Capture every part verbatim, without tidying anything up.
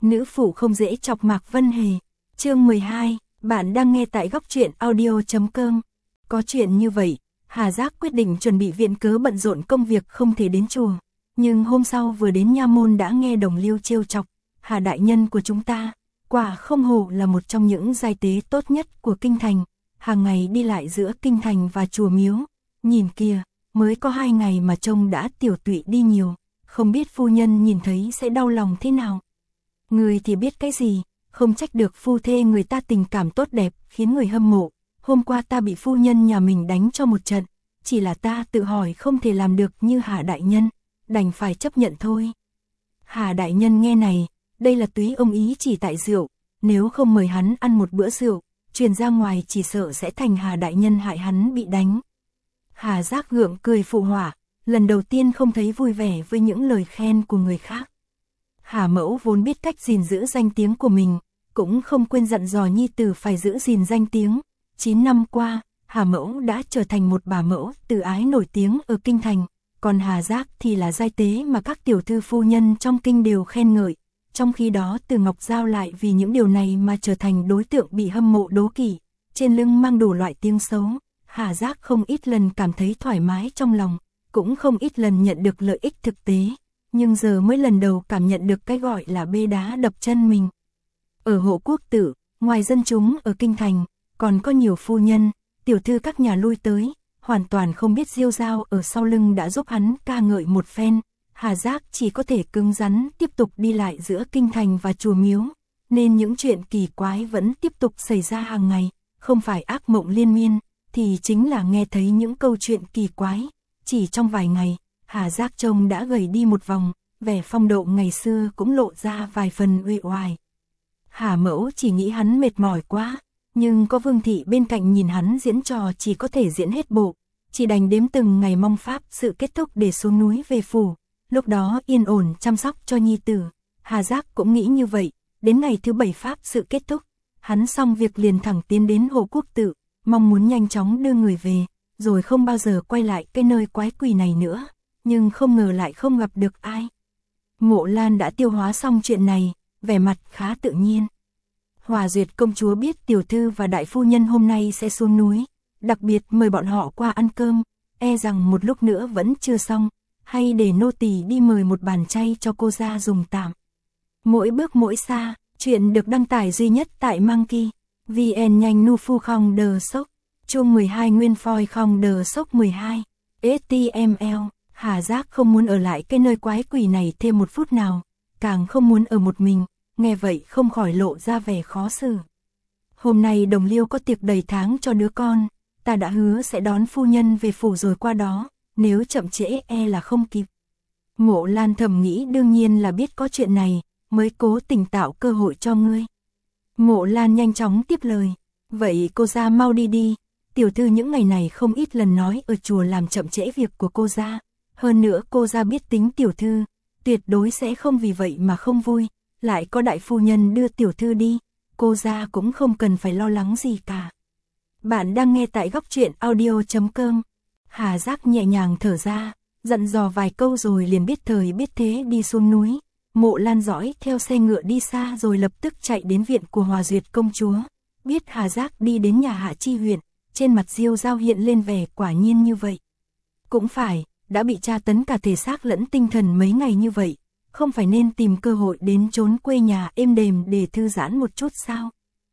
Nữ phụ không dễ chọc Mạc Vân Hề. Chương mười hai, bạn đang nghe tại góc truyện audio chấm com. Có chuyện như vậy, Hà Giác quyết định chuẩn bị viện cớ bận rộn công việc không thể đến chùa. Nhưng hôm sau vừa đến nha môn đã nghe Đồng Liêu trêu chọc, Hà đại nhân của chúng ta, quả không hổ là một trong những giai tế tốt nhất của kinh thành, hàng ngày đi lại giữa kinh thành và chùa miếu. Nhìn kìa, mới có hai ngày mà trông đã tiểu tụy đi nhiều, không biết phu nhân nhìn thấy sẽ đau lòng thế nào. Người thì biết cái gì, không trách được phu thê người ta tình cảm tốt đẹp, khiến người hâm mộ. Hôm qua ta bị phu nhân nhà mình đánh cho một trận, chỉ là ta tự hỏi không thể làm được như Hà đại nhân, đành phải chấp nhận thôi. Hà đại nhân nghe này, đây là túy ông ý chỉ tại rượu, nếu không mời hắn ăn một bữa rượu, truyền ra ngoài chỉ sợ sẽ thành Hà đại nhân hại hắn bị đánh. Hà Giác gượng cười phụ họa, lần đầu tiên không thấy vui vẻ với những lời khen của người khác. Hà mẫu vốn biết cách gìn giữ danh tiếng của mình, cũng không quên dặn dò nhi tử phải giữ gìn danh tiếng. chín năm qua, Hà mẫu đã trở thành một bà mẫu từ ái nổi tiếng ở kinh thành, còn Hà Giác thì là giai tế mà các tiểu thư phu nhân trong kinh đều khen ngợi. Trong khi đó Từ Ngọc Giao lại vì những điều này mà trở thành đối tượng bị hâm mộ đố kỵ, trên lưng mang đủ loại tiếng xấu. Hà Giác không ít lần cảm thấy thoải mái trong lòng, cũng không ít lần nhận được lợi ích thực tế, nhưng giờ mới lần đầu cảm nhận được cái gọi là bê đá đập chân mình. Ở Hộ Quốc Tự, ngoài dân chúng ở kinh thành, còn có nhiều phu nhân, tiểu thư các nhà lui tới, hoàn toàn không biết Diêu Dao ở sau lưng đã giúp hắn ca ngợi một phen. Hà Giác chỉ có thể cứng rắn tiếp tục đi lại giữa kinh thành và chùa miếu, nên những chuyện kỳ quái vẫn tiếp tục xảy ra hàng ngày, không phải ác mộng liên miên, thì chính là nghe thấy những câu chuyện kỳ quái. Chỉ trong vài ngày, Hà Giác trông đã gầy đi một vòng, vẻ phong độ ngày xưa cũng lộ ra vài phần uể oải. Hà mẫu chỉ nghĩ hắn mệt mỏi quá, nhưng có Vương thị bên cạnh nhìn hắn diễn trò chỉ có thể diễn hết bộ, chỉ đành đếm từng ngày mong pháp sự kết thúc để xuống núi về phủ. Lúc đó yên ổn chăm sóc cho nhi tử, Hà Giác cũng nghĩ như vậy. Đến ngày thứ bảy pháp sự kết thúc, hắn xong việc liền thẳng tiến đến Hộ Quốc Tự, mong muốn nhanh chóng đưa người về, rồi không bao giờ quay lại cái nơi quái quỷ này nữa. Nhưng không ngờ lại không gặp được ai. Mộ Lan đã tiêu hóa xong chuyện này, vẻ mặt khá tự nhiên. Hòa Duyệt công chúa biết tiểu thư và đại phu nhân hôm nay sẽ xuống núi, đặc biệt mời bọn họ qua ăn cơm, e rằng một lúc nữa vẫn chưa xong. Hay để nô tỳ đi mời một bàn chay cho cô ra dùng tạm. Mỗi bước mỗi xa, chuyện được đăng tải duy nhất tại Monkey. vê en nhanh nu phu không đờ sốc. Chương mười hai nguyên phoi không đờ sốc mười hai. ếch ti em eo, Hà Giác không muốn ở lại cái nơi quái quỷ này thêm một phút nào, càng không muốn ở một mình, nghe vậy không khỏi lộ ra vẻ khó xử. Hôm nay Đồng Liêu có tiệc đầy tháng cho đứa con, ta đã hứa sẽ đón phu nhân về phủ rồi qua đó. Nếu chậm trễ e là không kịp. Mộ Lan thầm nghĩ đương nhiên là biết có chuyện này, mới cố tình tạo cơ hội cho ngươi. Mộ Lan nhanh chóng tiếp lời. Vậy cô ra mau đi đi, tiểu thư những ngày này không ít lần nói ở chùa làm chậm trễ việc của cô ra. Hơn nữa cô ra biết tính tiểu thư, tuyệt đối sẽ không vì vậy mà không vui. Lại có đại phu nhân đưa tiểu thư đi, cô ra cũng không cần phải lo lắng gì cả. Bạn đang nghe tại góc truyện audio chấm com. Hà Giác nhẹ nhàng thở ra, dặn dò vài câu rồi liền biết thời biết thế đi xuống núi. Mộ Lan dõi theo xe ngựa đi xa rồi lập tức chạy đến viện của Hòa Duyệt công chúa. Biết Hà Giác đi đến nhà Hạ Chi huyện, trên mặt Diêu Dao hiện lên vẻ quả nhiên như vậy. Cũng phải, đã bị tra tấn cả thể xác lẫn tinh thần mấy ngày như vậy, không phải nên tìm cơ hội đến trốn quê nhà êm đềm để thư giãn một chút sao?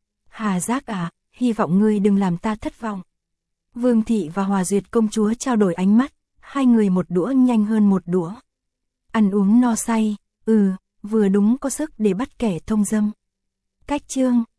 Hà Giác à, hy vọng ngươi đừng làm ta thất vọng. Vương thị và Hòa Duyệt công chúa trao đổi ánh mắt, hai người một đũa nhanh hơn một đũa. Ăn uống no say, ừ, vừa đúng có sức để bắt kẻ thông dâm. Cách chương